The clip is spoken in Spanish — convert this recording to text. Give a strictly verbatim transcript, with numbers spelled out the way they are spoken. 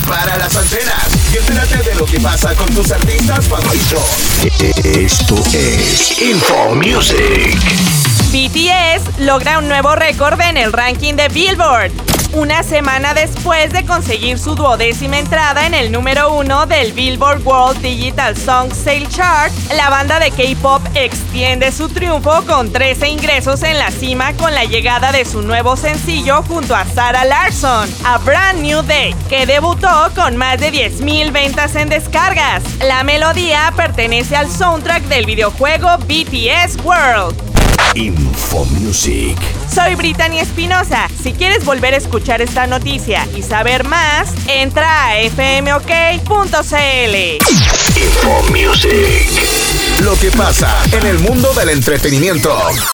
Prepara las antenas y entérate de lo que pasa con tus artistas favoritos. Esto es Info Music. B T S logra un nuevo récord en el ranking de Billboard. Una semana después de conseguir su duodécima entrada en el número uno del Billboard World Digital Song Sale Chart, la banda de K-pop extiende su triunfo con trece ingresos en la cima con la llegada de su nuevo sencillo junto a Sarah Larsson, A Brand New Day, que debutó con más de diez mil ventas en descargas. La melodía pertenece al soundtrack del videojuego B T S World. Info Music. Soy Brittany Espinosa. Si quieres volver a escuchar esta noticia y saber más, entra a f m o k punto c l. Info Music. Lo que pasa en el mundo del entretenimiento.